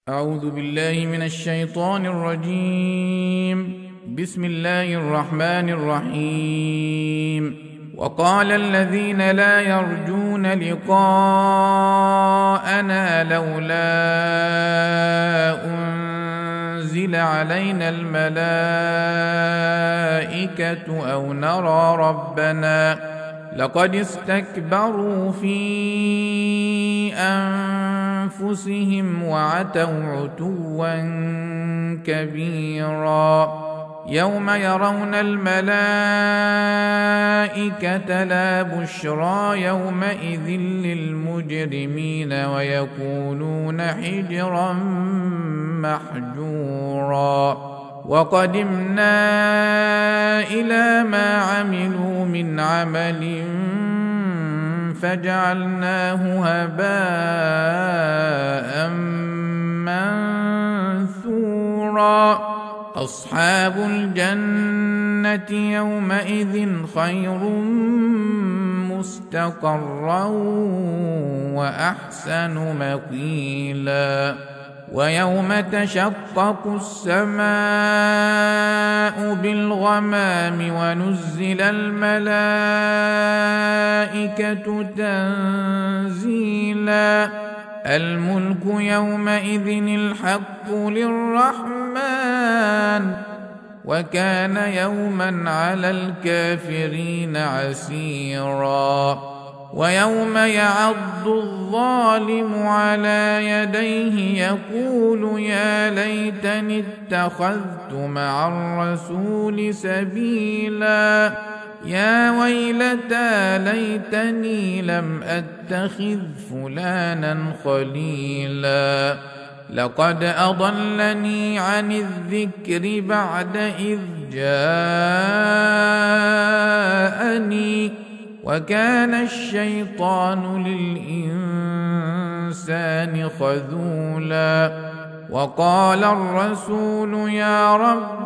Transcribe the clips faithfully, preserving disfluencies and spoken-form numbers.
أعوذ بالله من الشيطان الرجيم. بسم الله الرحمن الرحيم. وقال الذين لا يرجون لقاءنا لولا أنزل علينا الملائكة أو نرى ربنا لقد استكبروا في أنفسهم وعتوا عتوا كبيرا. يوم يرون الملائكة لا بشرى يومئذ للمجرمين ويكونون حجرا محجورا. وقدمنا إلى ما عملوا من عمل فجعلناه هباء منثورا. أصحاب الجنة يومئذ خير مستقرا وأحسن مقيلا. ويوم تشقق السماء بالغمام ونزل الملائكة تنزيلا. الملك يومئذ الحق للرحمن وكان يوما على الكافرين عسيرا. ويوم يعض الظالم على يديه يقول يا ليتني اتخذت مع الرسول سبيلا. يا ويلتى ليتني لم أتخذ فلانا خليلا. لقد أضلني عن الذكر بعد إذ جاءني وكان الشيطان للإنسان خذولا. وقال الرسول يا رب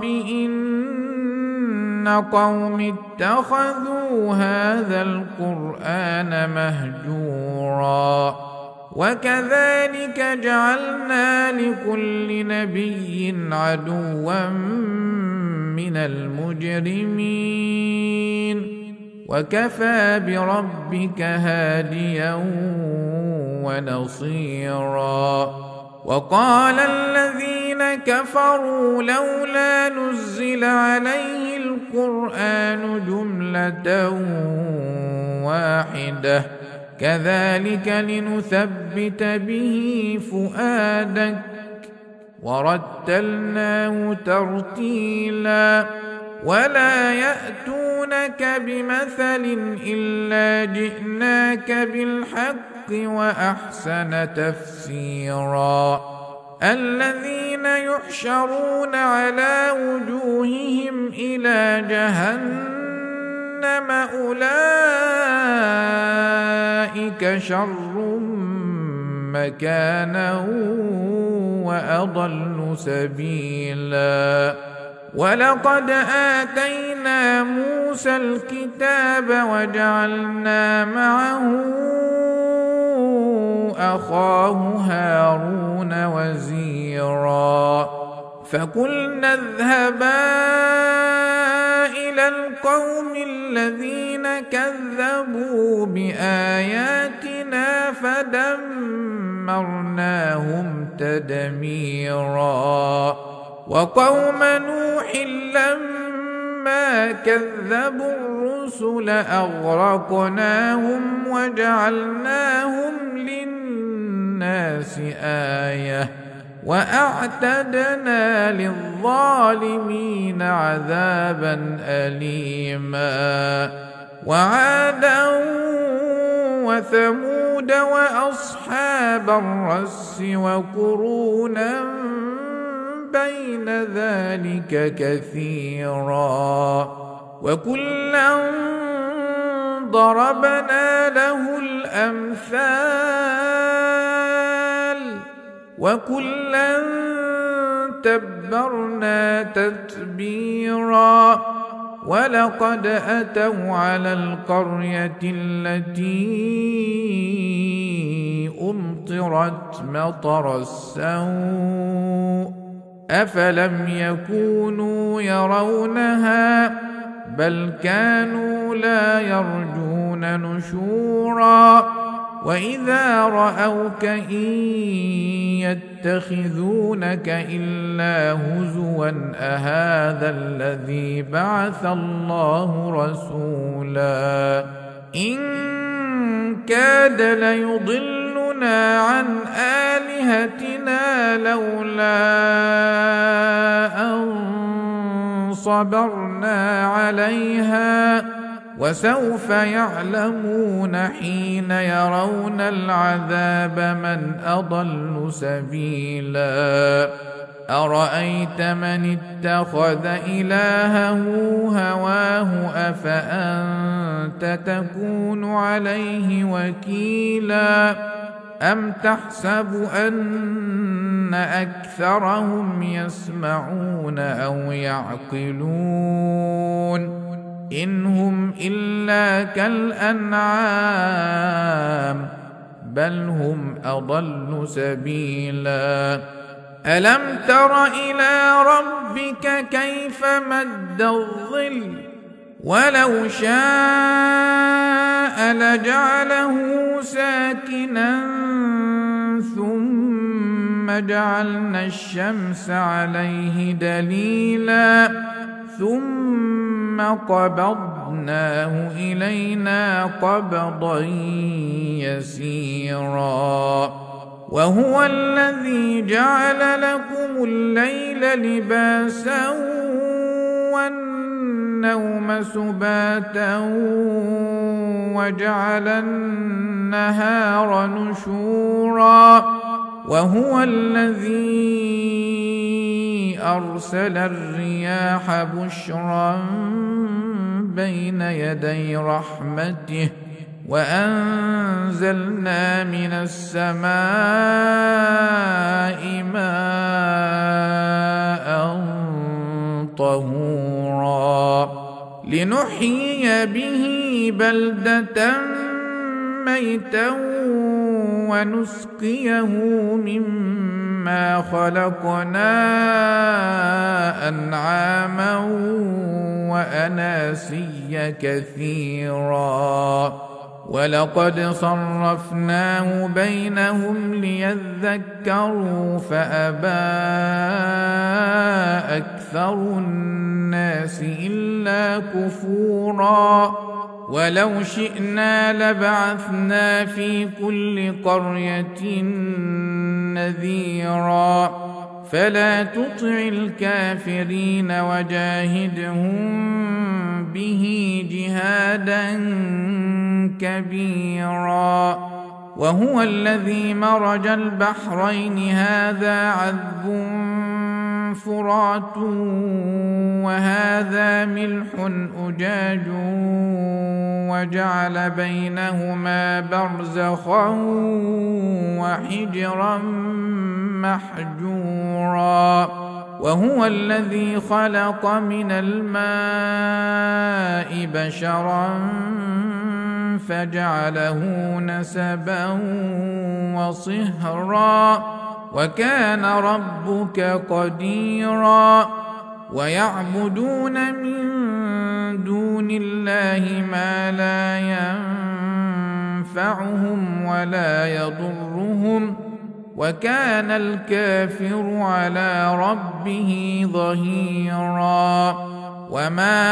إن قوم اتخذوا هذا القرآن مهجورا. وكذلك جعلنا لكل نبي عدوا من المجرمين وكفى بربك هاديا ونصيرا. وقال الذين كفروا لولا نزل عليه القرآن جملة واحدة كذلك لنثبت به فؤادك ورتلناه ترتيلا. ولا يأتونك بمثل إلا جئناك بالحق وأحسن تفسيرا. الذين يحشرون على وجوههم إلى جهنم أولئك شر مكانا وأضل سبيلا. ولقد آتينا موسى الكتاب وجعلنا معه أخاه هارون وزيرا. فقلنا اذهبا إلى القوم الذين كذبوا بآياتنا فدمرناهم تدميرا. وقوم نوح لما كذبوا الرسل أغرقناهم وجعلناهم للناس آية وأعتدنا للظالمين عذابا أليما. وعادا وثمود وأصحاب الرس وقرونا بين ذلك كثيرا. وكلا ضربنا له الأمثال وكلا تبرنا تتبيرا. ولقد أتوا على القرية التي أمطرت مطر السوء أفلم يكونوا يرونها بل كانوا لا يرجون نشورا وإذا رأوك إن يتخذونك إلا هزوا أهذا الذي بعث الله رسولا إن كاد ليضلنا عن آلهتنا لولا أن صبرنا عليها وسوف يعلمون حين يرون العذاب من أضل سبيلا أرأيت من اتخذ إلهه هواه أفأنت تكون عليه وكيلا أم تحسب أن أكثرهم يسمعون أو يعقلون إن هم إلا كالأنعام بل هم أضل سبيلا ألم تر إلى ربك كيف مد الظل ولو شاء لجعله ساكنا ثم جعلنا الشمس عليه دليلا ثم قبضناه إلينا قبضا يسيرا وهو الذي جعل لكم الليل لباسا والنوم سباتا وجعل النهار نشورا وهو الذي أرسل الرياح بشرا بين يدي رحمته وأنزلنا من السماء ماء طهورا لنحيي به بلدة ميتا ونسقيه مما خلقنا أنعاما وأناسيا كثيرا ولقد صرفناه بينهم ليذكروا فأبى أكثر الناس إلا كفورا ولو شئنا لبعثنا في كل قرية نذيرا فلا تطع الكافرين وجاهدهم به جهادا كبيرا وهو الذي مرج البحرين هذا عذب فرات وهذا ملح أجاج وجعل بينهما برزخا وحجرا محجورا وهو الذي خلق من الماء بشرا فجعله نسبا وصهرا وكان ربك قديرا ويعبدون من دون الله ما لا ينفعهم ولا يضرهم وكان الكافر على ربه ظهيرا وما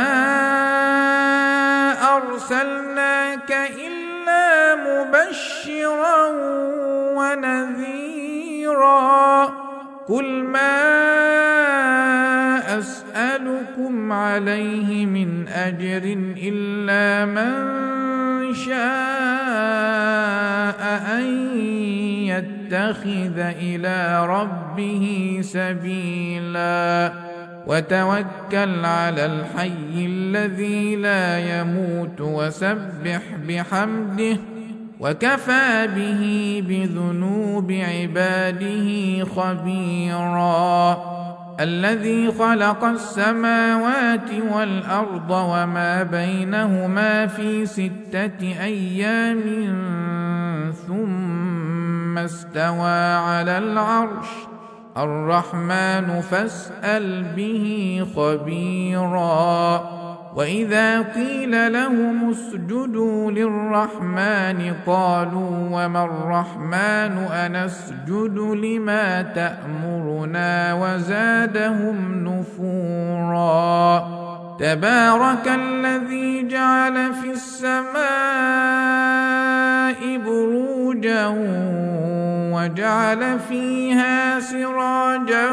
أرسلناك إلا مبشرا ونذيرا قل ما أسألكم عليه من أجر إلا من شاء أن يتخذ إلى ربه سبيلا وتوكل على الحي الذي لا يموت وسبح بحمده وكفى به بذنوب عباده خبيرا الذي خلق السماوات والأرض وما بينهما في ستة أيام ثم ثم استوى على العرش الرحمن فاسأل به خبيرا. وإذا قيل لهم اسجدوا للرحمن قالوا وما الرحمن أنسجد لما تأمرنا وزادهم نفورا. تبارك الذي جعل في السماء بروجا وجعل فيها سراجا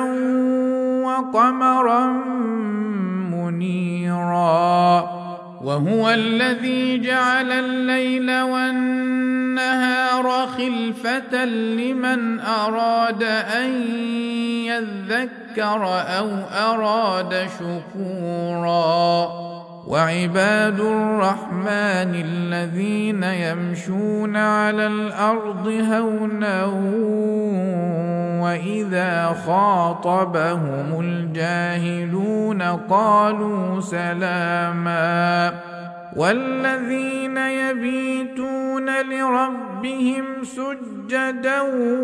وقمرا منيرا. وهو الذي جعل الليل والنهار خلفة لمن أراد أن يذكر أو أراد شكورا. وعباد الرحمن الذين يمشون على الأرض هونا وإذا خاطبهم الجاهلون قالوا سلاما. والذين يبيتون لربهم سجدا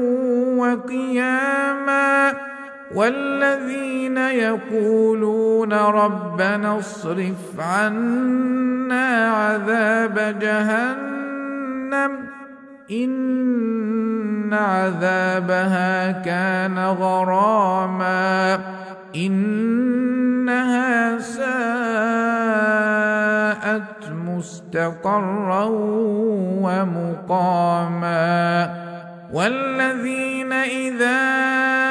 وقياما. والذين يقولون ربنا اصرف عنا عذاب جهنم إن عذابها كان غراما إنها ساءت مستقرا ومقاما. والذين إذا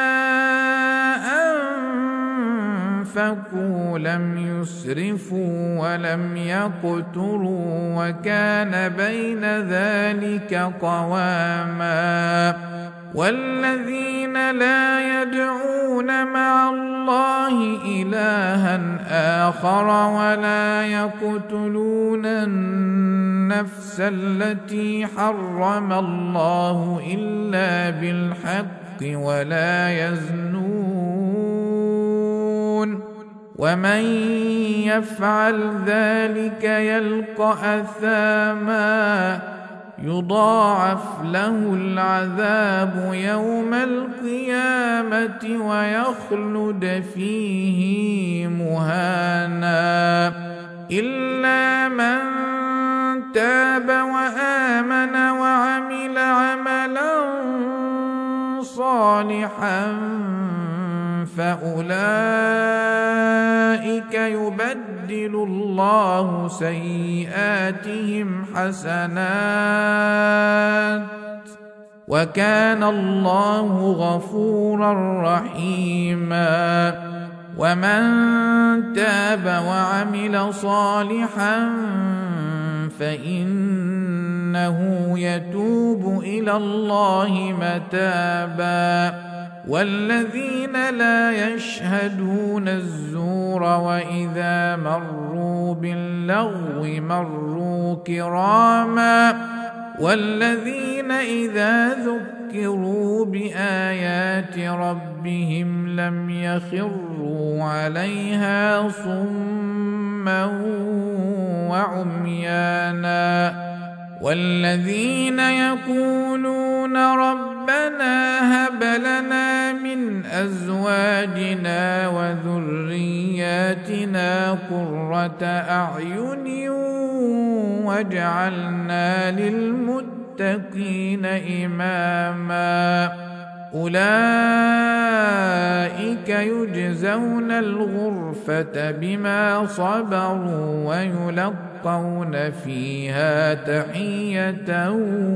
أنفقوا لم يسرفوا ولم يقتروا وكان بين ذلك قواما. والذين لا يدعون مع الله إلها آخر ولا يقتلون النفس التي حرم الله إلا بالحق ولا يزنون ومن يفعل ذلك يلقى أثاما يضاعف له العذاب يوم القيامة ويخلد فيه مهانا إلا من تاب وآمن وعمل عملا صالحا فأولئك يبدل الله سيئاتهم حسنات وكان الله غفورا رحيما. ومن تاب وعمل صالحا فإنه يتوب إلى الله متابا. والذين لا يشهدون الزور وإذا مروا باللغو مروا كراما. والذين إذا ذكروا بآيات ربهم لم يخروا عليها صما وعميانا. والذين يقولون ربنا هب لنا من أزواجنا وذرياتنا قرة أعين واجعلنا للمتقين إماما. أولئك يجزون الغرفة بما صبروا ويلقون فيها تحية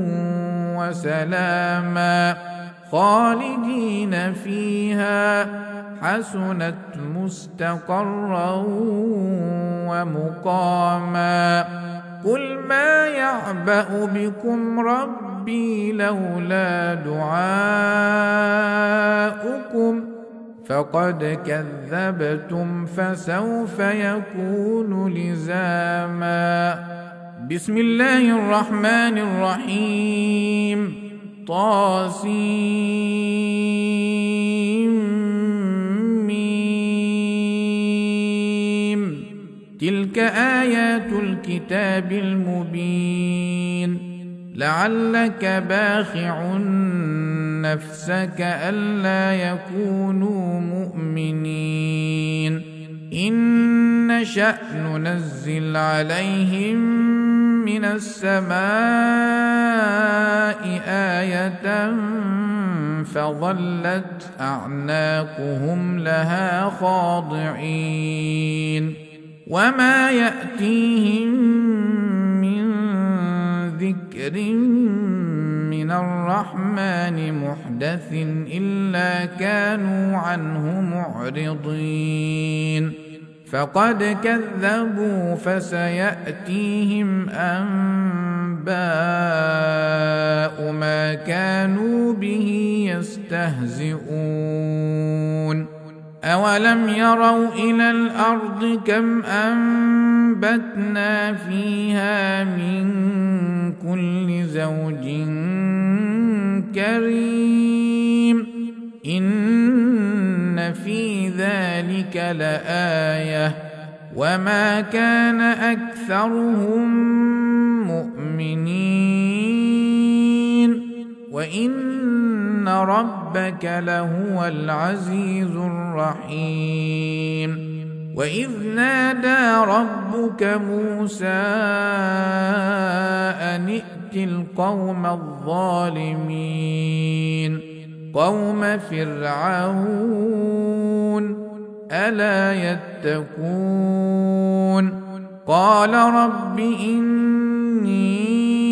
وسلاما خالدين فيها حسنت مستقرا ومقاما. قل ما يعبأ بكم ربي لولا دعاؤكم فقد كذبتم فسوف يكون لزاما. بسم الله الرحمن الرحيم. طاسيم ميم. تلك آيات الكتاب المبين. لعلك باخع نفسك ألا يكونوا مؤمنين إن نشأ ننزل عليهم من السماء آية فظلت أعناقهم لها خاضعين وما يأتيهم من ذكر من الرحمن محدث إلا كانوا عنه معرضين فقد كذبوا فسيأتيهم أنباء ما كانوا به يستهزئون أولم يروا إلى الأرض كم أنبتنا فيها من كل زوج كريم إن في ذلك لآية وما كان أكثرهم مؤمنين وإن ربك لهو العزيز الرحيم وإذ نادى ربك موسى أن ائت القوم الظالمين قوم فرعون ألا يتقون قال رب إني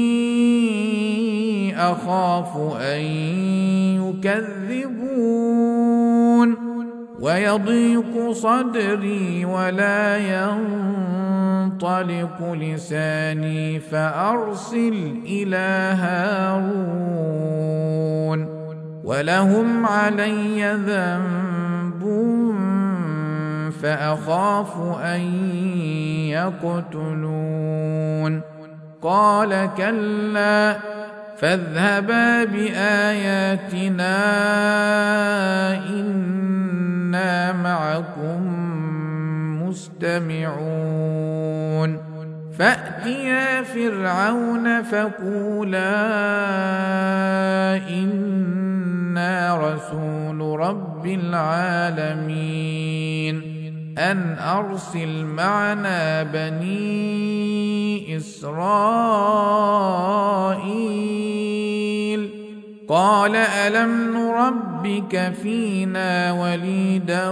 أخاف أن يكذبون ويضيق صدري ولا ينطلق لساني فأرسل إلى هارون ولهم علي ذنب فأخاف أن يقتلون قال كلا فاذهبا بآياتنا إنا معكم مستمعون فأتيا فرعون فقولا إنا رسول رب العالمين أن أرسل معنا بني إسرائيل قال ألم نربك فينا وليدا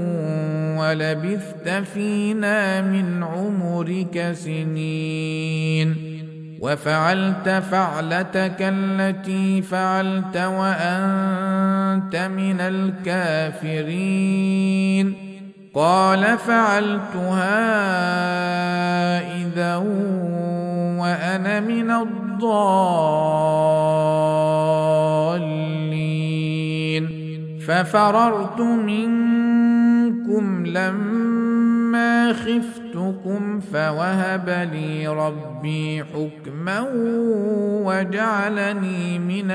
ولبثت فينا من عمرك سنين وفعلت فعلتك التي فعلت وأنت من الكافرين قال فعلتها إذا وأنا من الضالين ففررت منكم لما خفتكم فوهب لي ربي حكما وجعلني من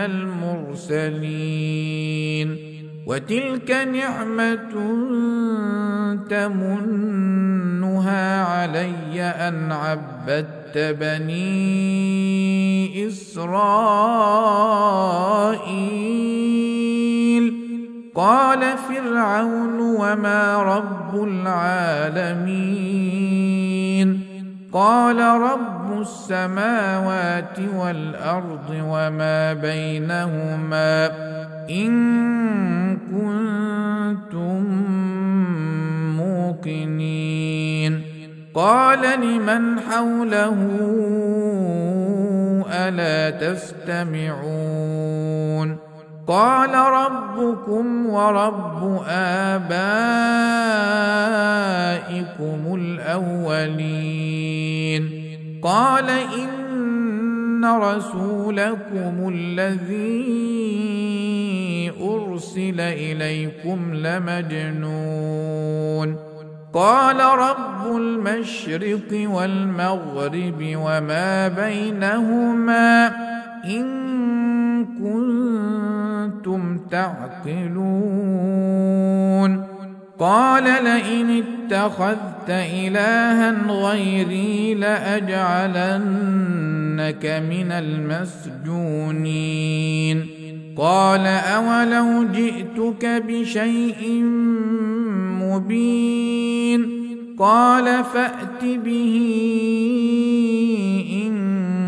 المرسلين وتلك نعمة تمنها علي أن عبدت بني إسرائيل قال فرعون وما رب العالمين قال رب السماوات والأرض وما بينهما إن كنتم موقنين قال لمن حوله ألا تستمعون قال ربكم ورب آبائكم الأولين قال إن رسولكم الذي أرسل إليكم لمجنون قال رب المشرق والمغرب وما بينهما إن كنتم تعقلون قال لئن اتخذت إلها غيري لأجعلنك من المسجونين قال أولو جئتك بشيء مبين قال فأت به إن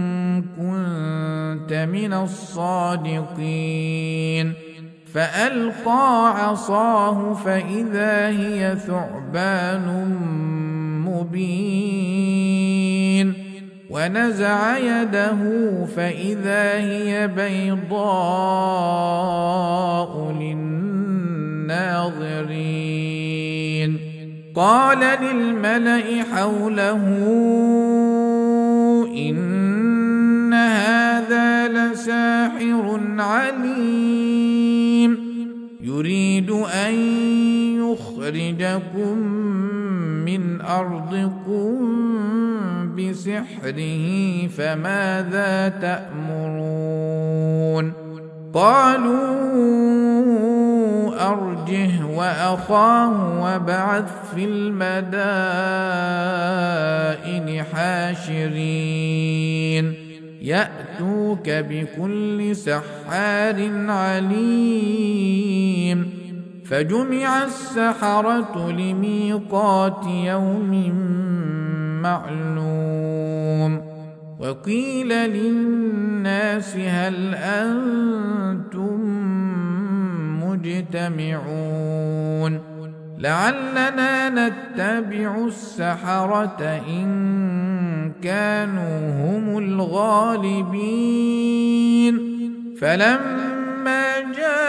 كنت من الصادقين فألقى عصاه فإذا هي ثعبان مبين ونزع يده فإذا هي بيضاء للناظرين قال للملأ حوله إن هذا لساحر عليم يريد أن يخرجكم من أرضكم بسحره فماذا تأمرون قالوا أرجه وأخاه وابعث في المدائن حاشرين يأتوك بكل سحار عليم فجمع السحرة لميقات يوم معلوم وقيل للناس هل أنتم مجتمعون لعلنا نتبع السحرة إن كانوا هم الغالبين فلما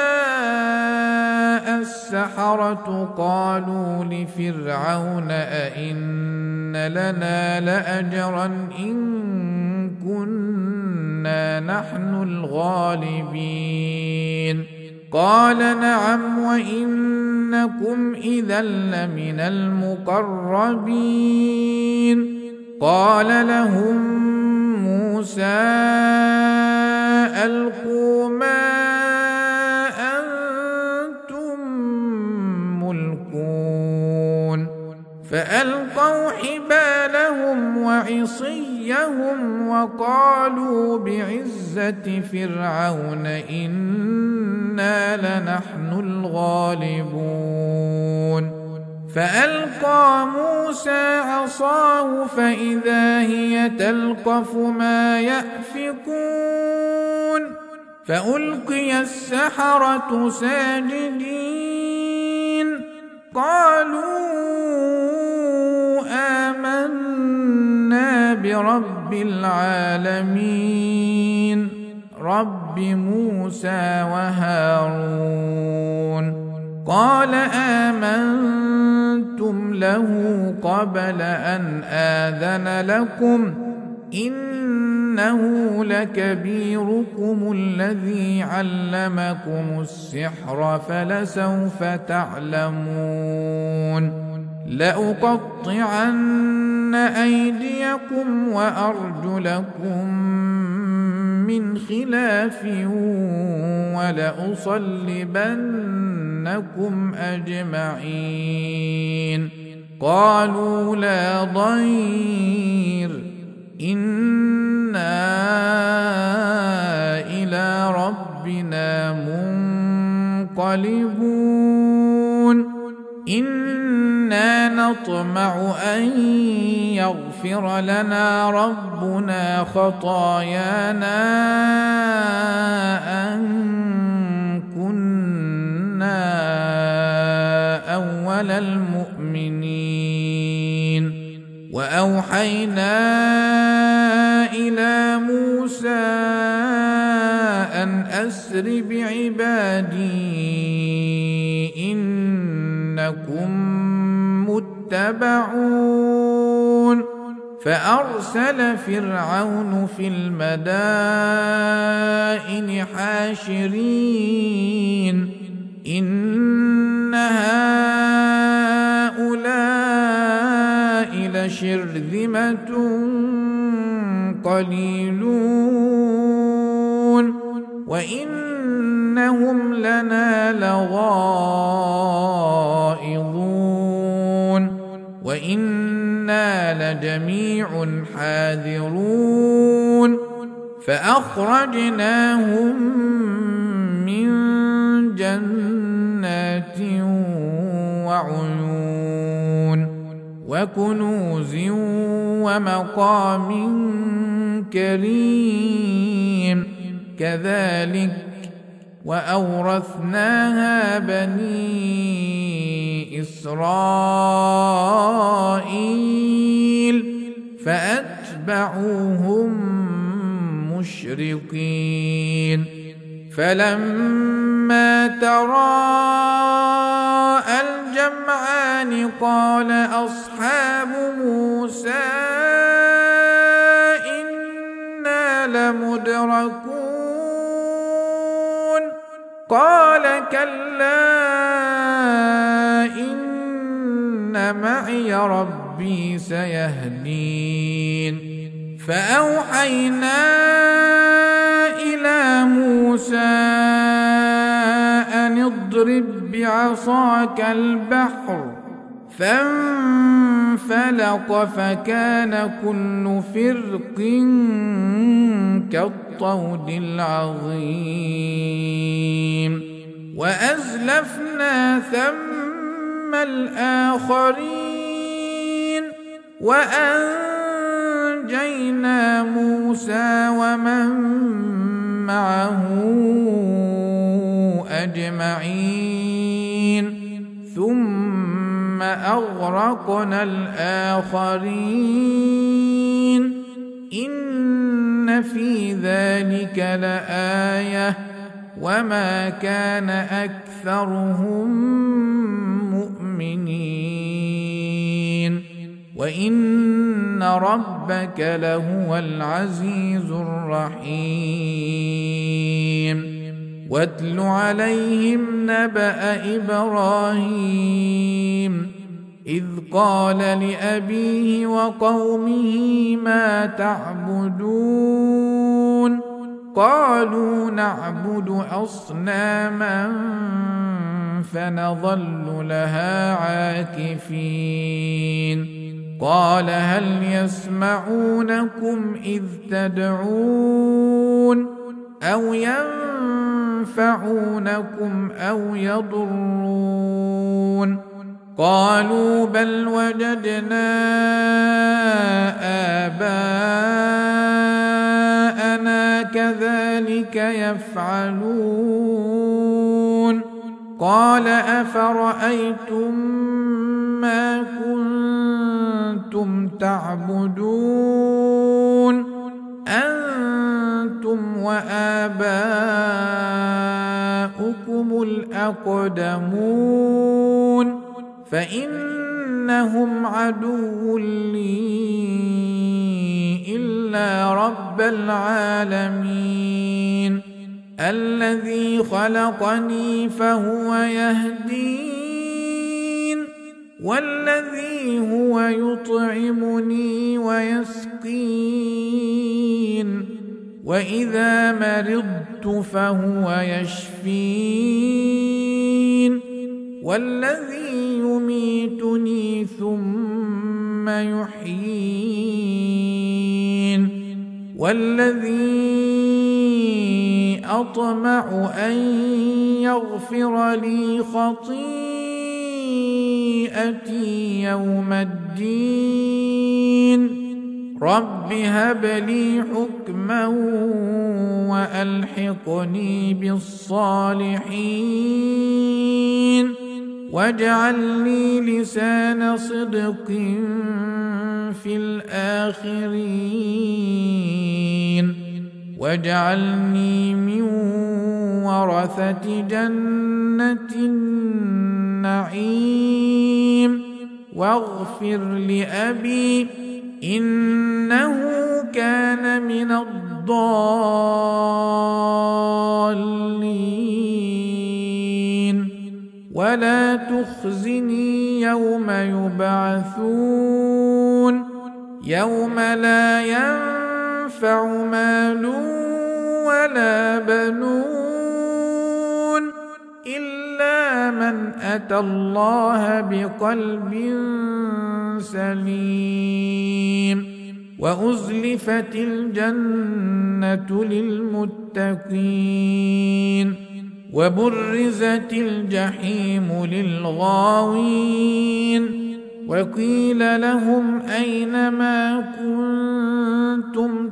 جاء السحرة قالوا لفرعون أئن لنا لأجرا إن كنا نحن الغالبين قال نعم وإنكم إذا لمن المقربين قال لهم موسى ألقوا ما أنتم ملقون فألقوا حبالهم وعصيهم وقالوا بعزة فرعون إنا لنحن الغالبون فألقى موسى عصاه فإذا هي تلقف ما يأفكون فألقي السحرة ساجدين قالوا آمنا برب العالمين رب موسى وهارون قال آمنتم له قبل أن آذن لكم إنه لكبيركم الذي علمكم السحر فلسوف تعلمون لأقطعن أيديكم وأرجلكم من خلاف ولأصلبنكم أجمعين قالوا لا ضير إنا إلى ربنا منقلبون إنا نطمع أن يغفر لنا ربنا خطايانا أن كنا أول المؤمنين وأوحينا إلى موسى أن أسر بعبادي إنكم متبعون فأرسل فرعون في المدائن حاشرين إن هؤلاء لشرذمة قليلون وإنهم لنا لغائظون وإنا لجميع حاذرون فأخرجناهم من جنات وعيون وكنوز ومقام كريم كذلك وأورثناها بني إسرائيل فأتبعوهم مشرقين فلما تراءى الجمعان قال أصحاب موسى إنا لمدركون قال كلا إن معي ربي سيهدين فأوحينا إلى موسى أن اضرب بعصاك البحر فانفلق فكان كل فرق كالطود العظيم وأزلفنا ثم الآخرين وأنجينا موسى ومن معه أجمعين ثم أغرقنا الآخرين إن في ذلك لآية وما كان أكثرهم مؤمنين وإن ربك لهو العزيز الرحيم واتل عليهم نبأ إبراهيم إذ قال لأبيه وقومه ما تعبدون قالوا نعبد أصناما فنظل لها عاكفين قال هل يسمعونكم إذ تدعون أو ينفعونكم أو يضرون قالوا بل وجدنا آباءنا كذلك يفعلون قال أفرأيتم ما كنتم تعبدون أنتم وآباؤكم الأقدمون فإنهم عدو لي إلا رب العالمين الذي خلقني فهو يهدين والذي هو يطعمني ويسقين وإذا مرضت فهو يشفين والذي يميتني ثم يحيين والذي أطمع أن يغفر لي خطيئتي يوم الدين رب هب لي حكما وألحقني بالصالحين واجعل لي لسان صدق في الآخرين واجعلني من ورثة جنة النعيم واغفر لأبي إنه كان من الضالين ولا تخزني يوم يبعثون يوم لا ينفع مال ولا بنون إلا من أتى الله بقلب سليم وأزلفت الجنة للمتقين وبرزت الجحيم للغاوين وقيل لهم أين ما كنتم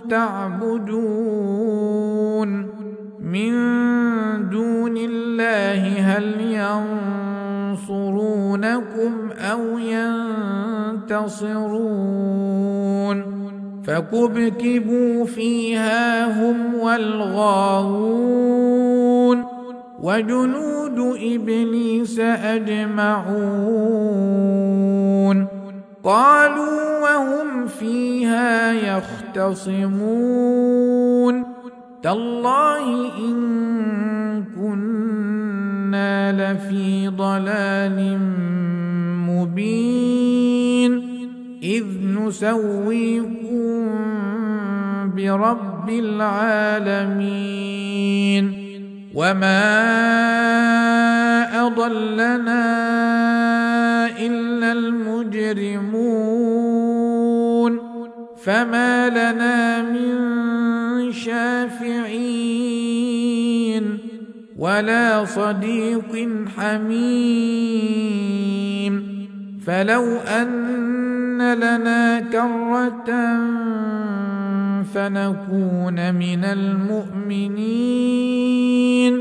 تعبدون من دون الله هل ينصرونكم أو ينتصرون فكبكبوا فيها هم والغاوون وجنود إبليس أجمعون قالوا وهم فيها يختصمون تالله إن كنا لفي ضلال مبين إذ نسويكم برب العالمين وما أضلنا إلا المجرمون فما لنا من شافعين ولا صديق حميم فلو أن لنا كرة فنكون من المؤمنين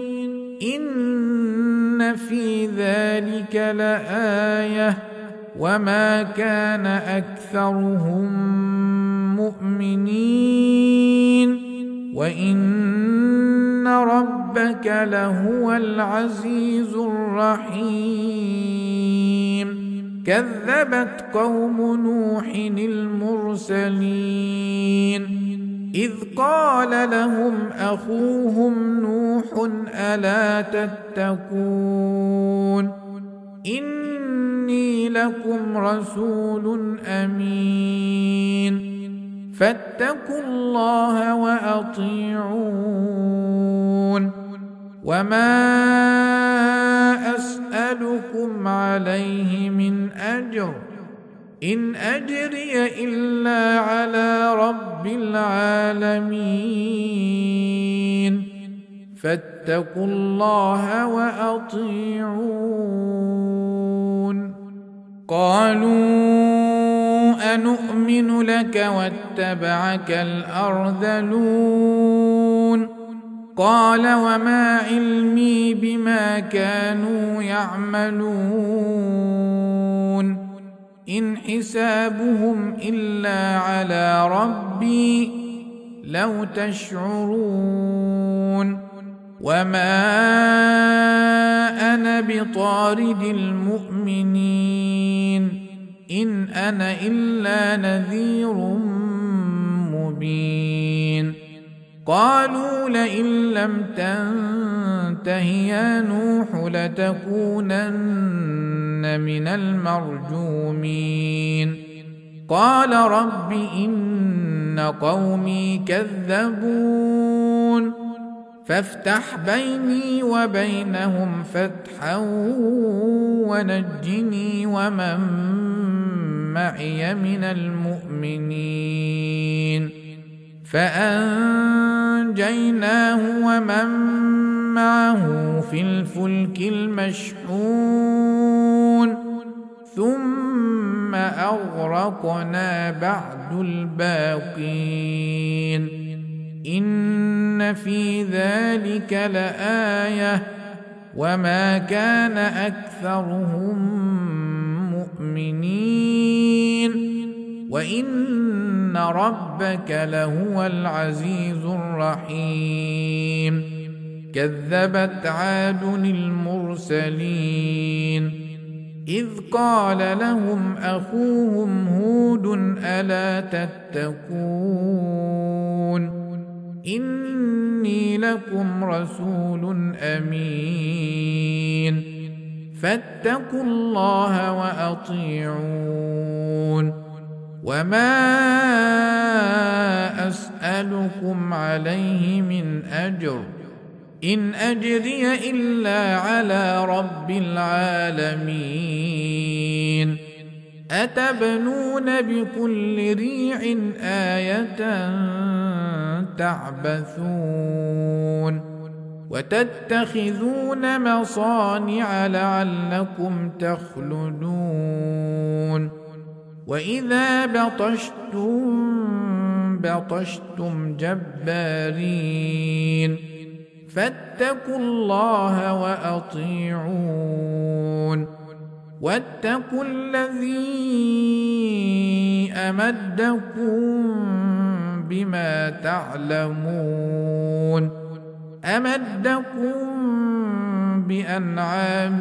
إن في ذلك لآية وما كان أكثرهم مؤمنين وإن ربك لهو العزيز الرحيم كذبت قوم نوح المرسلين إذ قال لهم أخوهم نوح ألا تتقون إني لكم رسول أمين فاتقوا الله وأطيعون وما أسألكم عليه من أجر إن أجري إلا على رب العالمين فاتقوا الله وأطيعون قالوا أنؤمن لك واتبعك الأرذلون قال وما علمي بما كانوا يعملون إن حسابهم إلا على ربي لو تشعرون وما أنا بطارد المؤمنين إن أنا إلا نذير مبين قالوا لئن لم تنته يا نوح لتكونن من المرجومين قال رب إن قومي كذبون فافتح بيني وبينهم فتحا ونجني ومن معي من المؤمنين فأنجيناه ومن معه في الفلك المشحون ثم أغرقنا بعد الباقين إن في ذلك لآية وما كان أكثرهم مؤمنين وإن ربك لهو العزيز الرحيم كذبت عاد المرسلين إذ قال لهم أخوهم هود ألا تتقون إني لكم رسول أمين فاتقوا الله وأطيعون وما أسألكم عليه من أجر إن أجري إلا على رب العالمين أتبنون بكل ريع آية تعبثون وتتخذون مصانع لعلكم تخلدون وإذا بطشتم بطشتم جبارين فاتقوا الله وأطيعون واتقوا الذي أمدكم بما تعلمون أمدكم بأنعام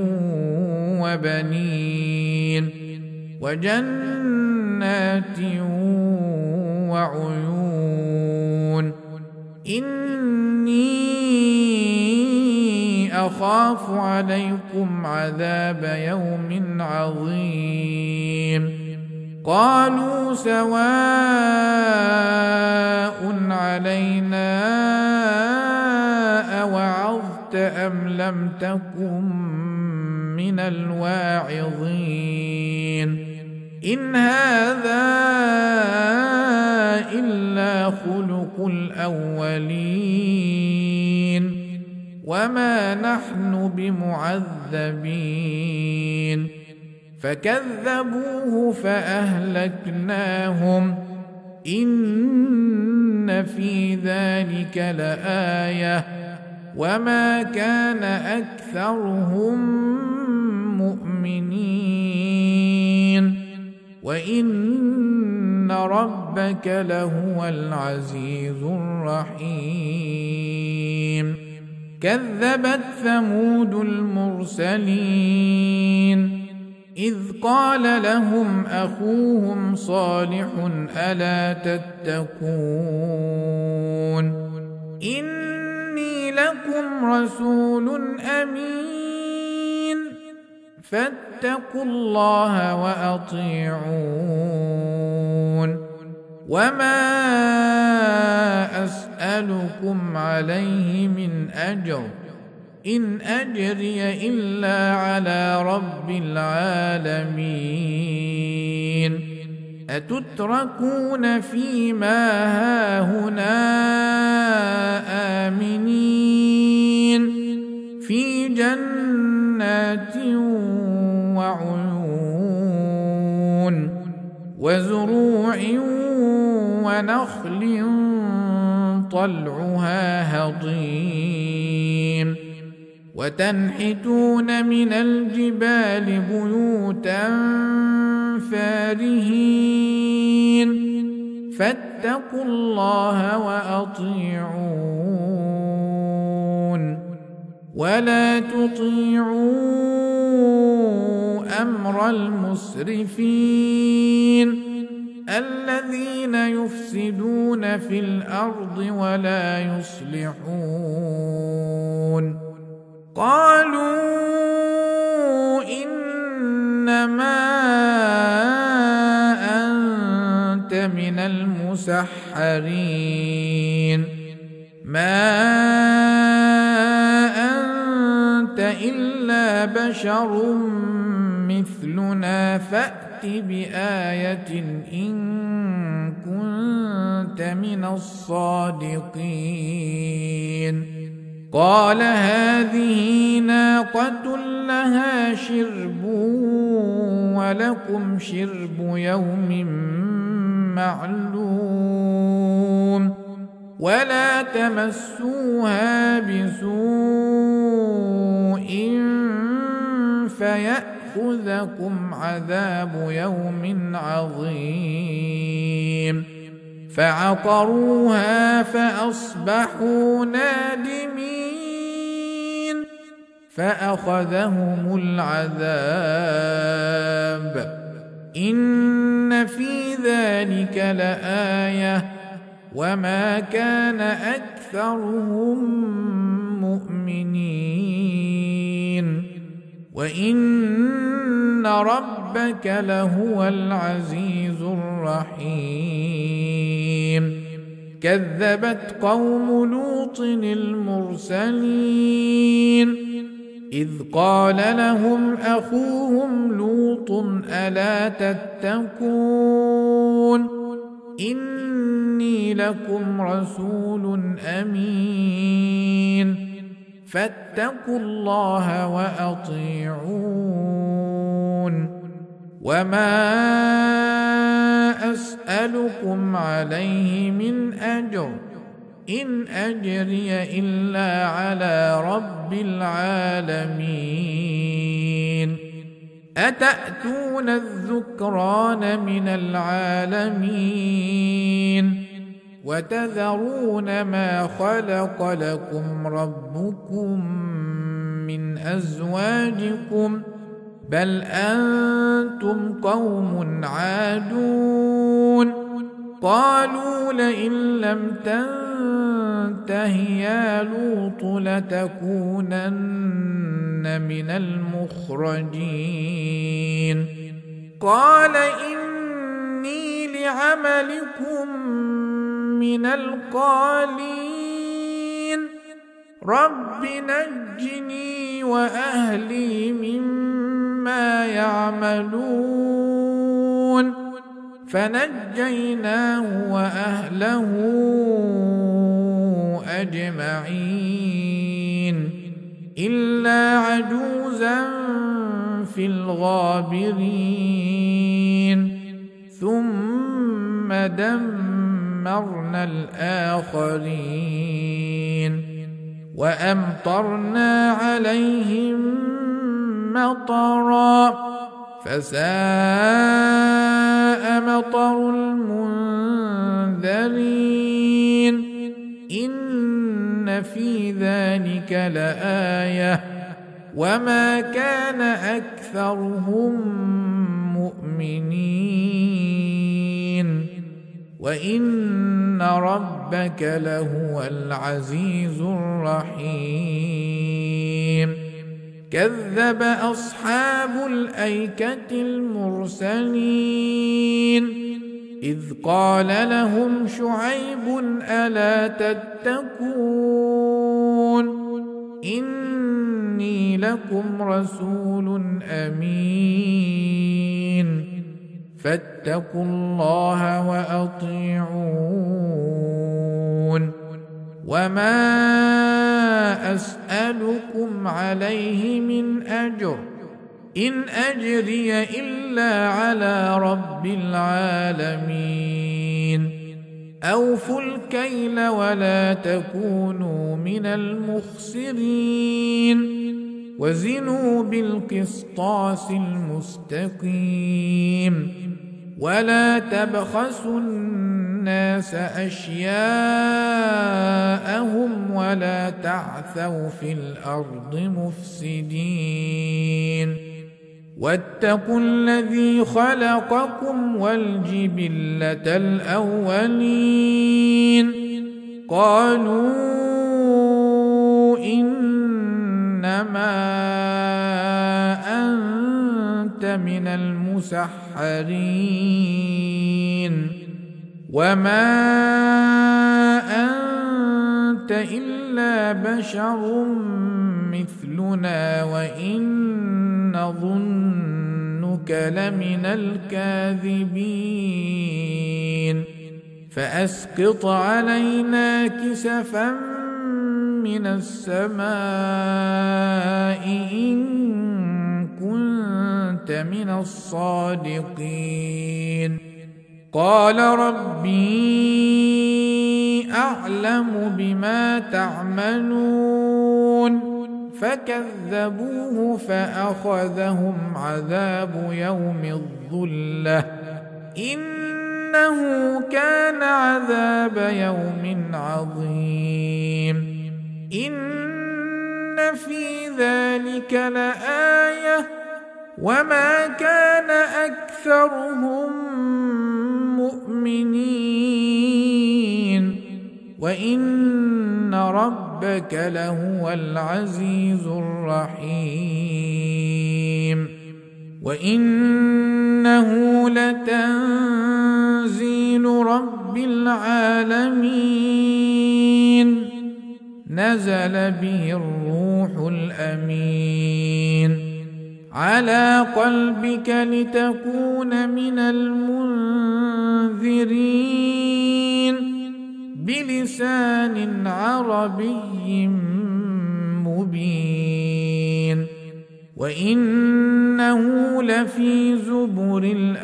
وبنين وجنات وعيون إني أخاف عليكم عذاب يوم عظيم قالوا سواء علينا أوعظت أم لم تكن من الواعظين إن هذا إلا خلق الأولين وما نحن بمعذبين فكذبوه فأهلكناهم إن في ذلك لآية وما كان أكثرهم مؤمنين وإن ربك لهو العزيز الرحيم كذبت ثمود المرسلين إذ قال لهم أخوهم صالح ألا تتقون إني لكم رسول أمين فاتقوا الله وأطيعون وما أسألكم عليه من أجر إن أجري إلا على رب العالمين أتتركون فيما هاهنا آمنين في جنات وعيون وزروع ونخل طلعها هضيم وتنحتون من الجبال بيوتا فارهين فاتقوا الله وأطيعون ولا تطيعوا أمر المسرفين الذين يفسدون في الأرض ولا يصلحون قالوا إنما أنت من المسحرين ما أنت إلا بشر مثلنا فأت بآية إن كنت من الصادقين قال هذه ناقة لها شرب ولكم شرب يوم معلوم ولا تمسوها بسوء فيأخذكم عذاب يوم عظيم فعقروها فأصبحوا نادمين فأخذهم العذاب إن في ذلك لآية وما كان أكثرهم مؤمنين وإن ربك لهو العزيز الرحيم كذبت قوم لوط المرسلين إذ قال لهم أخوهم لوط ألا تتقون إني لكم رسول أمين فاتقوا الله وأطيعون وما أسألكم عليه من أجر إن أجري إلا على رب العالمين أتأتون الذكران من العالمين وتذرون ما خلق لكم ربكم من أزواجكم بل أنتم قوم عادون قالوا لئن لم تنته يا لوط لتكونن من المخرجين قال إني لعملكم من القالين رب نجني وأهلي مما يعملون فنجيناه وأهله أجمعين إلا عجوزا في الغابرين ثم دمرنا الآخرين وأمطرنا عليهم مطرا فساء مطر المنذرين إن في ذلك لآية وما كان أكثرهم مؤمنين وإن ربك لهو العزيز الرحيم كذب أصحاب الأيكة المرسلين إذ قال لهم شعيب ألا تتقون إني لكم رسول أمين فاتقوا الله وأطيعون وما أسألكم عليه من أجر إن أجري إلا على رب العالمين أوفوا الكيل ولا تكونوا من المخسرين وزنوا بالقسطاس المستقيم ولا تبخسوا الناس أشياءهم ولا تعثوا في الأرض مفسدين واتقوا الذي خلقكم والجبلة الأولين قالوا إنما أنت من المسحرين وما أنت إلا بشر مثلنا وإن نظنك لمن الكاذبين فأسقط علينا كسفا من السماء إن كنت من الصادقين قال ربي أعلم بما تعملون فكذبوه فأخذهم عذاب يوم الظلة إنه كان عذاب يوم عظيم إن في ذلك لآية وما كان أكثرهم مؤمنين وإن ربك لهو العزيز الرحيم وإنه لتنزيل رب العالمين نزل به الروح الأمين على قلبك لتكون من المنذرين بلسان عربي مبين وإنه لفي زبر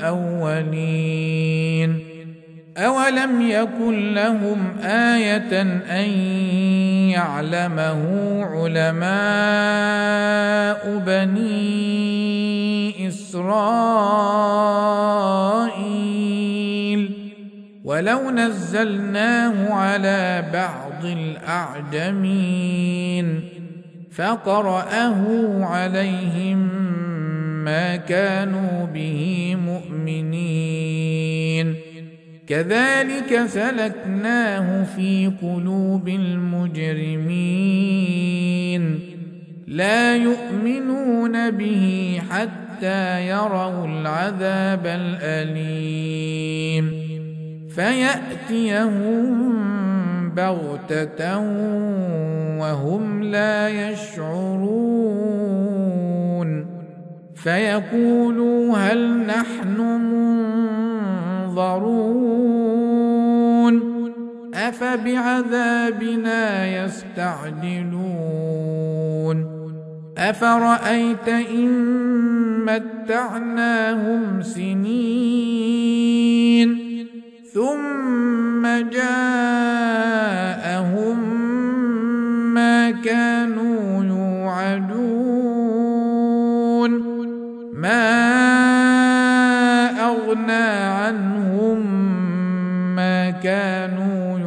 الأولين أولم يكن لهم آية أن يعلمه علماء بني إسرائيل ولو نزلناه على بعض الأعجمين فقرأه عليهم ما كانوا به مؤمنين كذلك سلكناه في قلوب المجرمين لا يؤمنون به حتى يروا العذاب الأليم فيأتيهم بغتة وهم لا يشعرون فيقولوا هل نحن منظرون أفبعذابنا يستعجلون أفرأيت إن متعناهم سنين ثم جاءهم ما كانوا يوعدون ما أغنى عنهم ما كانوا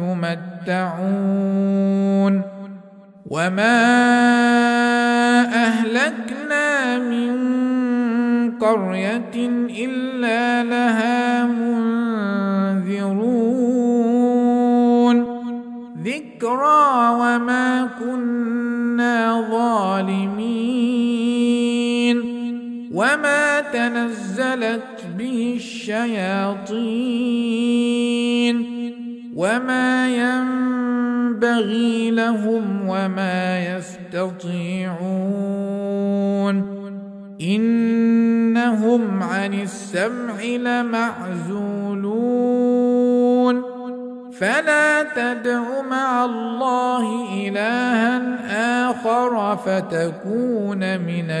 يمتعون وما أهلكنا من قرية إلا لها منذرون ذكرى وما كنا ظالمين وما تنزلت به الشياطين وما ينبغي لهم وما يستطيعون إنهم عن السمع لمعزولون فلا تدع مع الله إلها آخر فتكون من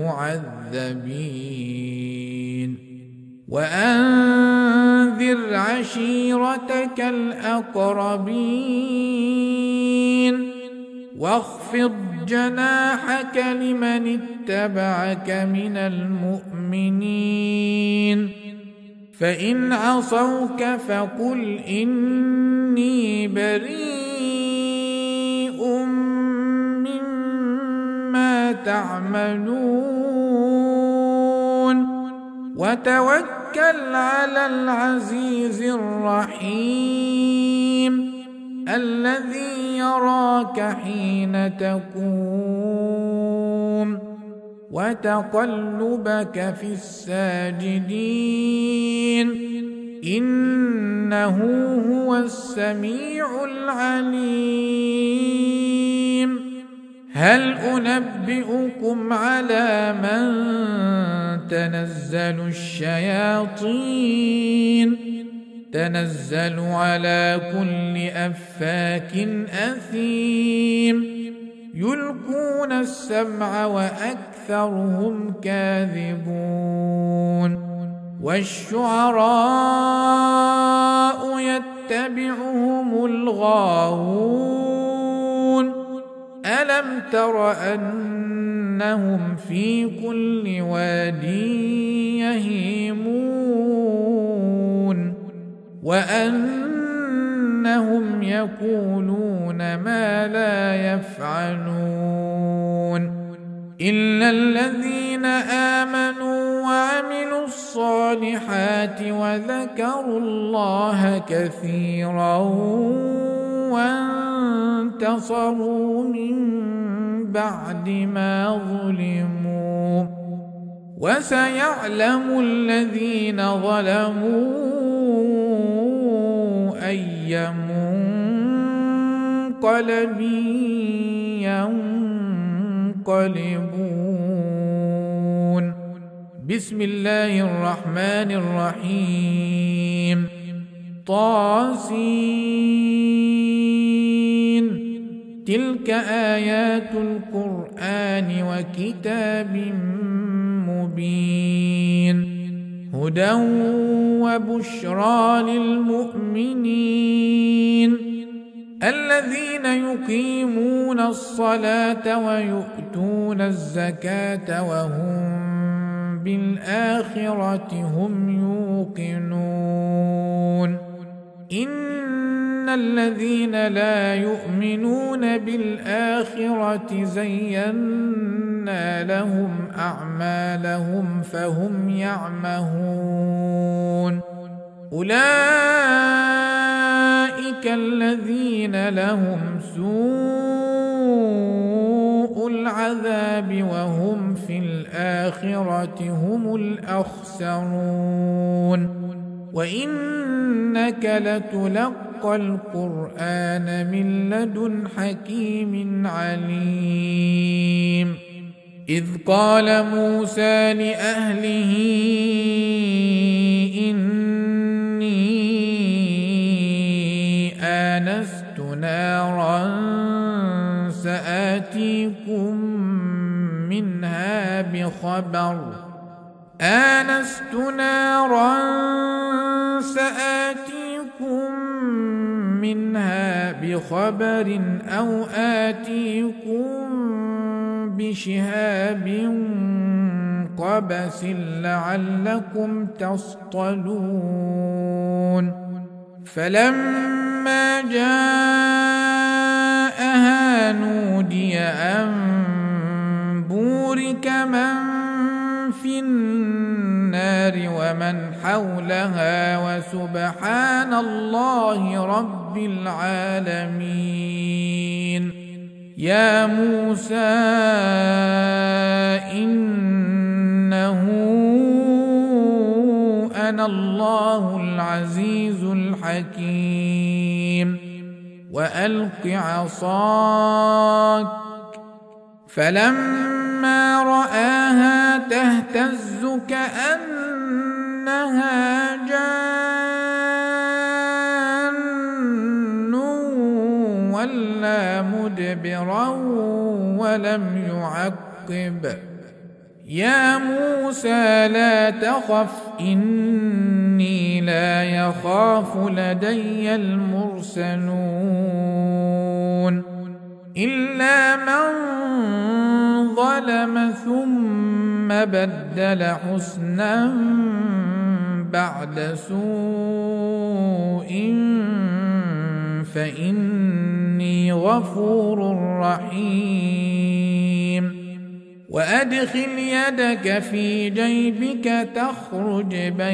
المعذبين وأنذر عشيرتك الأقربين واخفض جناحك لمن اتبعك من المؤمنين فإن عصوك فقل إني بريء مما تعملون وتوكل على العزيز الرحيم الذي يراك حين تقوم وتقلبك في الساجدين إنه هو السميع العليم هل أنبئكم على من تنزل الشياطين تنزل على كل أفاك أثيم يلقون السمع وأكثرهم كاذبون والشعراء يتبعهم الغاوون ألم تر أنهم في كل واد يهيمون وأنهم يقولون ما لا يفعلون إلا الذين آمنوا وعملوا الصالحات وذكروا الله كثيرا وانتصروا من بعد ما ظلموا وسيعلم الذين ظلموا أي منقلب ينقلبون بسم الله الرحمن الرحيم طاسين تلك آيات القرآن القرآن وكتاب مبين هدى وبشرى للمؤمنين الذين يقيمون الصلاة ويؤتون الزكاة وهم بالآخرة هم يوقنون إن الذين لا يؤمنون بالآخرة زينا لهم أعمالهم فهم يعمهون أولئك الذين لهم سوء العذاب وهم في الآخرة هم الأخسرون وإنك لتلقى القرآن من لدن حكيم عليم إذ قال موسى لأهله إني آنست نارا سآتيكم منها بخبر آنست نارا سآتيكم منها بخبر أو آتيكم بشهاب قبس لعلكم تصطلون فلما جاءها نودي أن بورك من في النار ومن حولها وسبحان الله رب العالمين يا موسى إنه أنا الله العزيز الحكيم وألق عصاك فلما رآها تهتز كأنها جان ولا مدبرا ولم يعقب يا موسى لا تخف إني لا يخاف لدي المرسلون إلا من ظلم ثم بدل حسنا بعد سوء فإني غفور رحيم وأدخل يدك في جيبك تخرج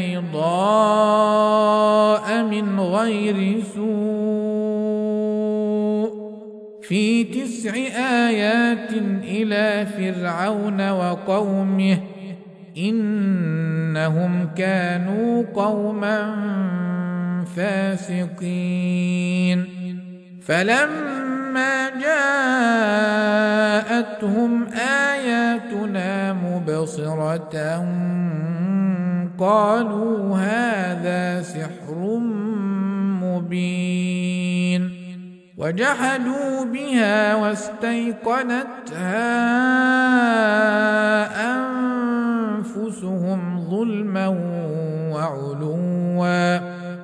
بيضاء من غير سوء في تسع آيات إلى فرعون وقومه إنهم كانوا قوما فاسقين فلما جاءتهم آياتنا مبصرة قالوا هذا سحر مبين وجحدوا بها واستيقنتها أنفسهم ظلما وعلوا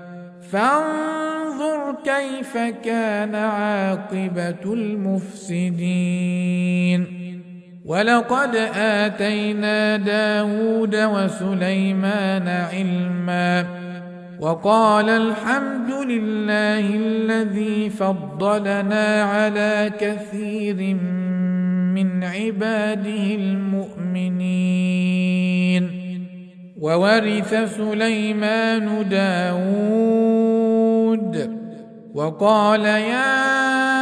فانظر كيف كان عاقبة المفسدين ولقد آتينا داود وسليمان علما وقال الحمد لله الذي فضلنا على كثير من عباده المؤمنين وورث سليمان داود وقال يا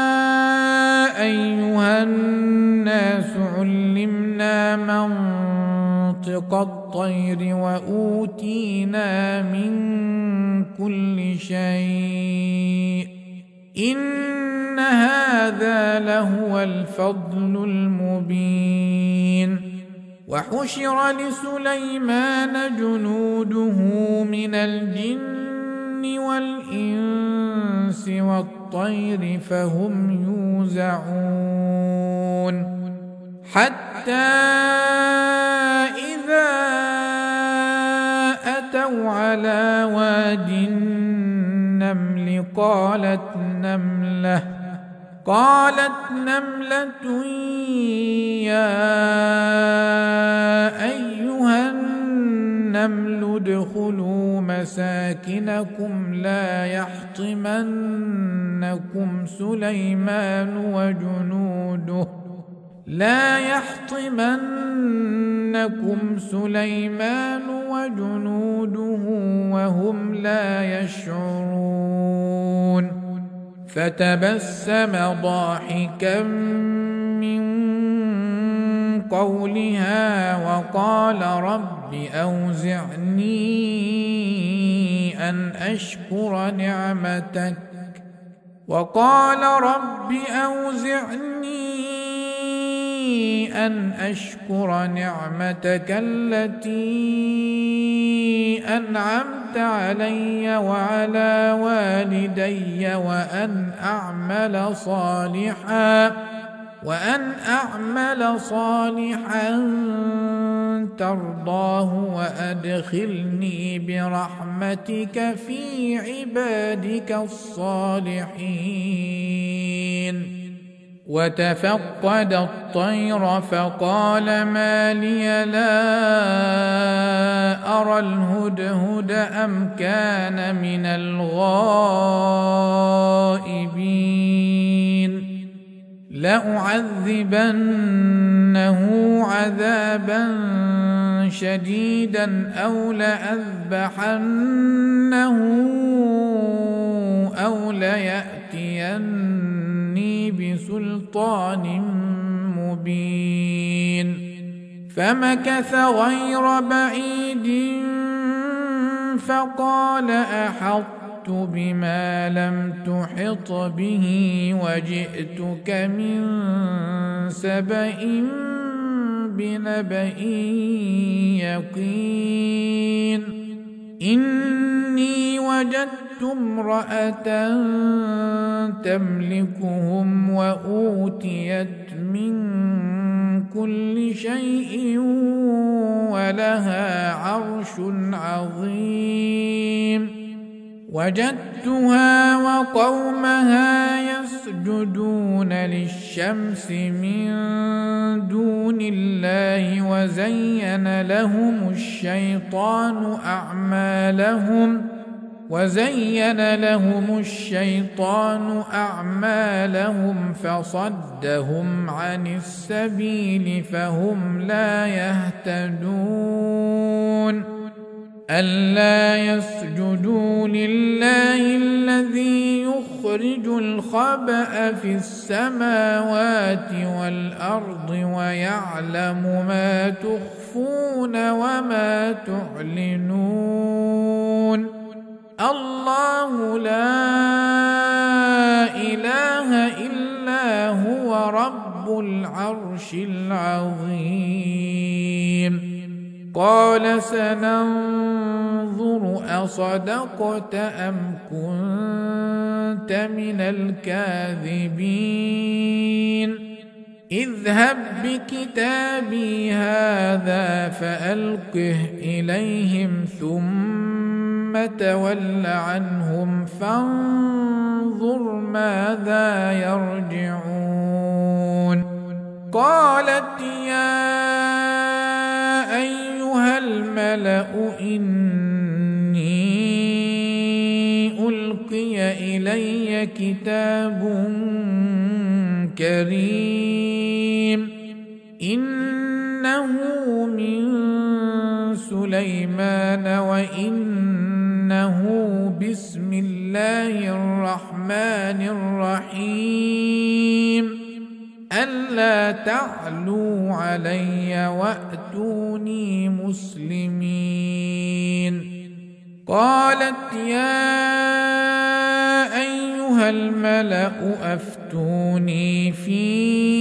أيها الناس علمنا منطق الطير وأوتينا من كل شيء إن هذا لهو الفضل المبين وحشر لسليمان جنوده من الجن والإنس والطير فهم يوزعون حتى إذا أتوا على واد النمل قالت نملة قالت نملة يا أيها النمل ادخلوا مساكنكم لا يحطمنكم سليمان وجنوده لا يحطمنكم سليمان وجنوده وهم لا يشعرون فتبسم ضاحكا من قولها وقال رب أوزعني أن أشكر نعمتك وقال رب أوزعني أن أشكر نعمتك التي أنعمت علي وعلى والدي وأن أعمل صالحا وأن أعمل صالحا ترضاه وأدخلني برحمتك في عبادك الصالحين. وتفقد الطير فقال ما لي لا أرى الهدهد أم كان من الغائبين لأعذبنه عذابا شديدا أو لأذبحنه أو ليأتيني بسلطان مبين. فمكث غير بعيد فقال أحطت بما لم تحط به وجئتك من سبأ بنبأ يقين. إني وجدت امرأة تملكهم وأوتيت من كل شيء ولها عرش عظيم. وجدتها وقومها يسجدون للشمس من دون الله وزين لهم الشيطان أعمالهم وزين لهم الشيطان أعمالهم فصدهم عن السبيل فهم لا يهتدون. ألا يسجدوا لله الذي يخرج الخبأ في السماوات والأرض ويعلم ما تخفون وما تعلنون. الله لا إله إلا هو رب العرش العظيم. قال سننظر أصدقت أم كنت من الكاذبين. اذهب بكتابي هذا فألقه إليهم ثم تول عنهم فانظر ماذا يرجعون. قالت يا أيها الملأ إني ألقي إلي كتاب كريم إنه من سليمان وإنه بسم الله الرحمن الرحيم ألا تعلوا علي وأتوني مسلمين. قالت يا أيها الملأ أفتوني في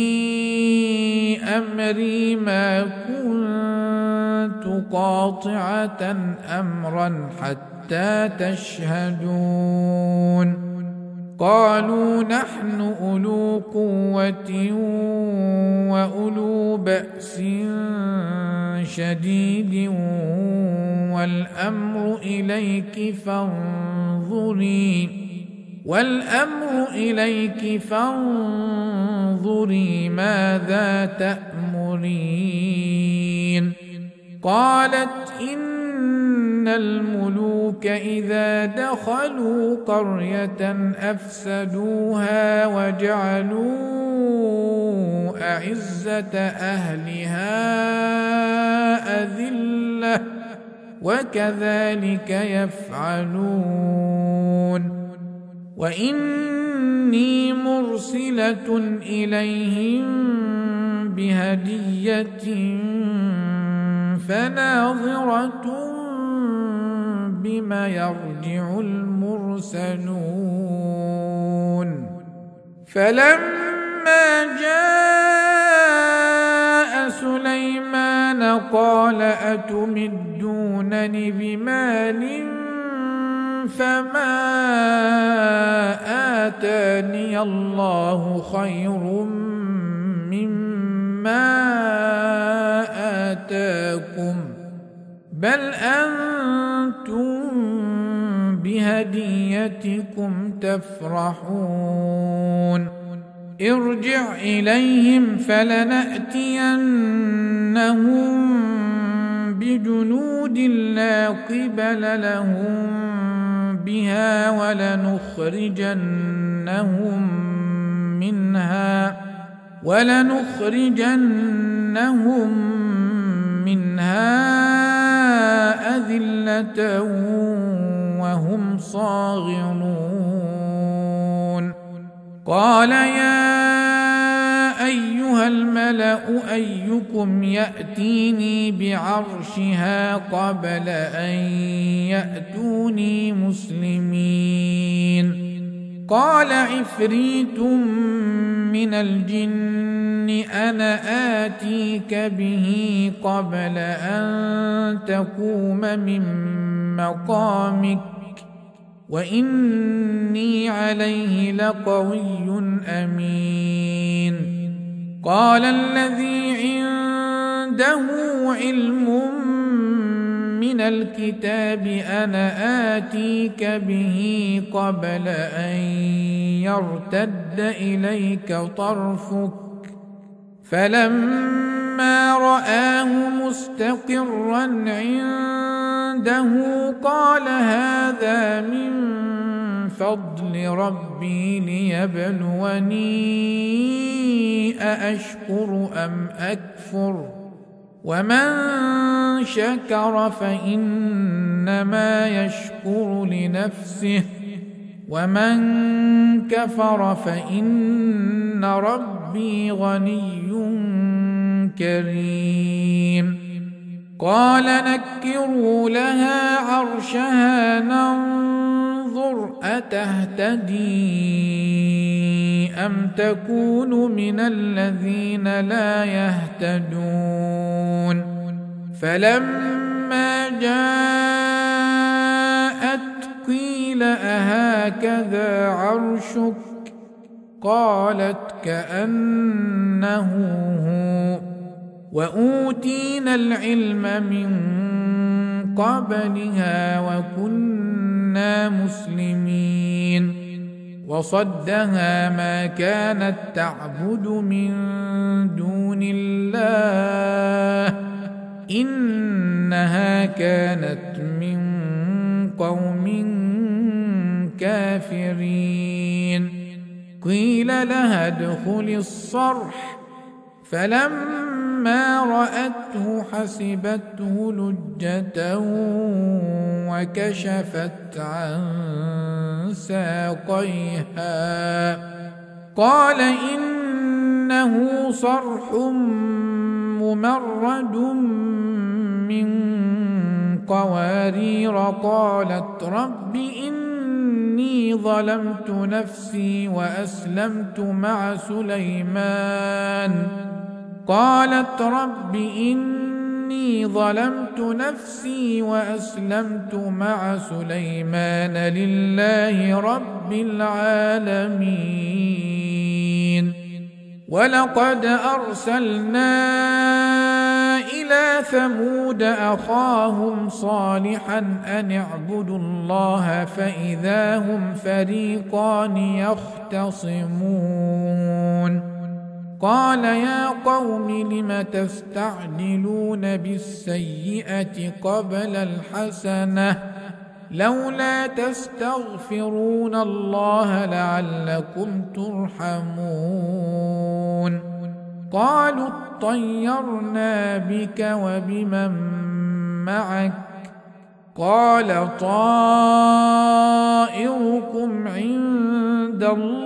أمري ما كنت قاطعة أمرا حتى تشهدون. قالوا نحن أولو قوة وأولو بأس شديد والأمر إليك فانظري والأمر إليك فانظري ماذا تأمرين. قالت إن الملوك إذا دخلوا قرية أفسدوها وجعلوا أعزة أهلها أذلة وكذلك يفعلون. وإني مرسلة إليهم بهدية فناظرة بما يرجع المرسلون. فلما جاء سليمان قال أتمدونني بمال فما آتاني الله خير مما آتاكم بل أنتم بهديتكم تفرحون. ارجع إليهم فلنأتينهم بجنود لا قبل لهم بها ولنخرجنهم منها ولنخرجنهم منها أذلة وهم صاغرون. قال يا أيها الملأ أيكم يأتيني بعرشها قبل أن يأتوني مسلمين. قال عفريت من الجن أنا آتيك به قبل أن تقوم من مقامك وإني عليه لقوي أمين. قال الذي عنده علم من الكتاب أنا آتيك به قبل أن يرتد إليك طرفك فلما رآه مستقرا عنده قال هذا من فضل ربي ليبلوني أأشكر أم أكفر ومن شكر فإنما يشكر لنفسه ومن كفر فإن ربي غني كريم. قال نكروا لها عرشها ننظر أتهتدي أم تكون من الذين لا يهتدون. فلما جاءت قيل أهكذا عرشك قالت كأنه هو وأوتينا العلم من قبلها وكنا مسلمين. وصدها ما كانت تعبد من دون الله إنها كانت من قوم كافرين. قيل لها ادخل الصرح فلما رأته حسبته لجة وكشفت عن ساقيها قال إنه صرح ممرد من قوارير. قالت رب إني ظلمت نفسي وأسلمت مع سليمان. قالت رب إني إني ظلمت نفسي وأسلمت مع سليمان لله رب العالمين. ولقد أرسلنا إلى ثمود أخاهم صالحا أن اعبدوا الله فإذا هم فريقان يختصمون. قال يا قوم لم تستعجلون بالسيئة قبل الحسنة لولا تستغفرون الله لعلكم ترحمون. قالوا اطيرنا بك وبمن معك قال طائركم عند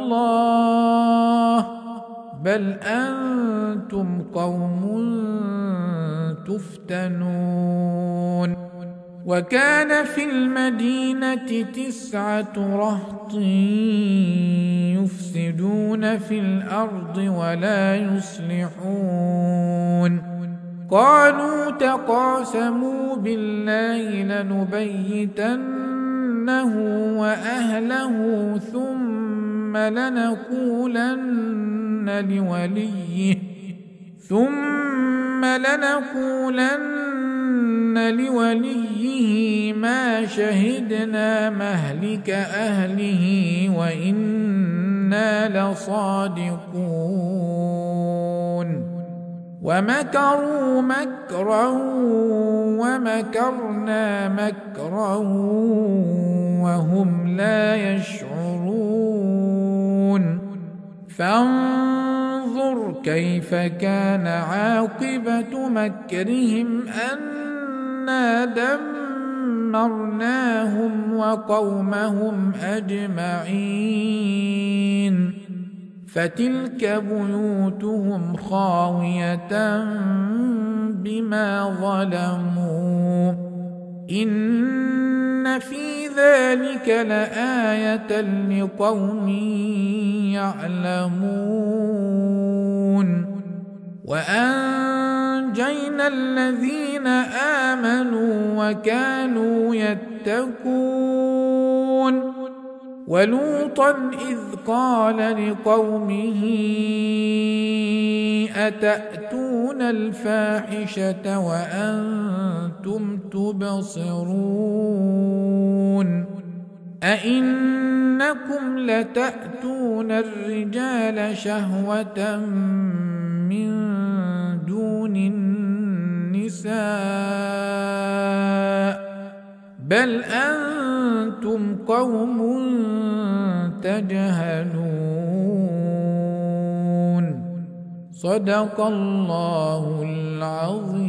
الله بل أنتم قوم تفتنون. وكان في المدينة تسعة رهط يفسدون في الأرض ولا يصلحون. قالوا تقاسموا بالله لنبيتنه وأهله ثم لنقولن لوليه ثم لنقولن لوليه ما شهدنا مهلك أهله وإنا لصادقون. ومكروا مكرا ومكرنا مكرا وهم لا يشعرون. فانظر كيف كان عاقبة مكرهم أنا دمرناهم وقومهم أجمعين. فتلك بيوتهم خاوية بما ظلموا إن في ذلك لآية لقوم يعلمون. وأنجينا الذين آمنوا وكانوا يتقون. ولوطا إذ قال لقومه أتأتون الفاحشة وأنتم تبصرون أئنكم لتأتون الرجال شهوة من دون النساء بل أنتم قوم تجهلون. صدق الله العظيم.